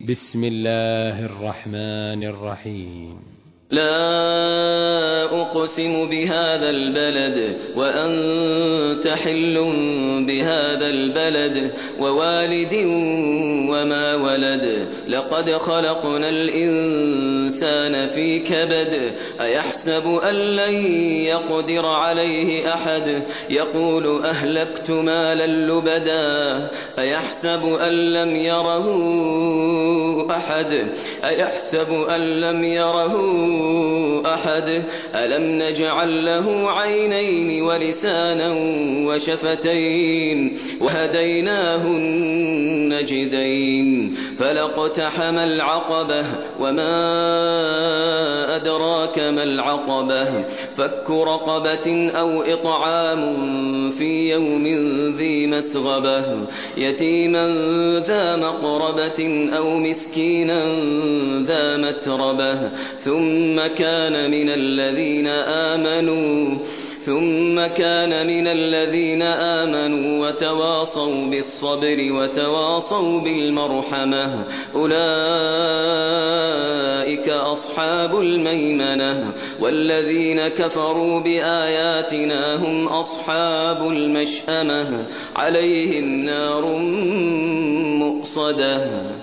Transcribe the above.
بسم الله الرحمن الرحيم. لا أقسم بهذا البلد وأنت حل بهذا البلد ووالد وما ولد لقد خلقنا الإنسان في كبد أيحسب أن لن يقدر عليه أحد يقول أهلكت مالا لبدا أيحسب أن لم يره أحد ألم نجعل له عينين ولسانا وشفتين وهديناه النجدين فلاقتحم العقبة وما أدراك ما العقبة فك رقبة أو إطعام في يوم ذي مسغبة يتيما ذا مقربة أو مسكينا ذا متربة ثم كان من الذين آمنوا وتواصوا بالصبر وتواصوا بالمرحمة أولئك أصحاب الميمنة والذين كفروا بآياتنا هم أصحاب المشأمة عليهم نار مؤصدة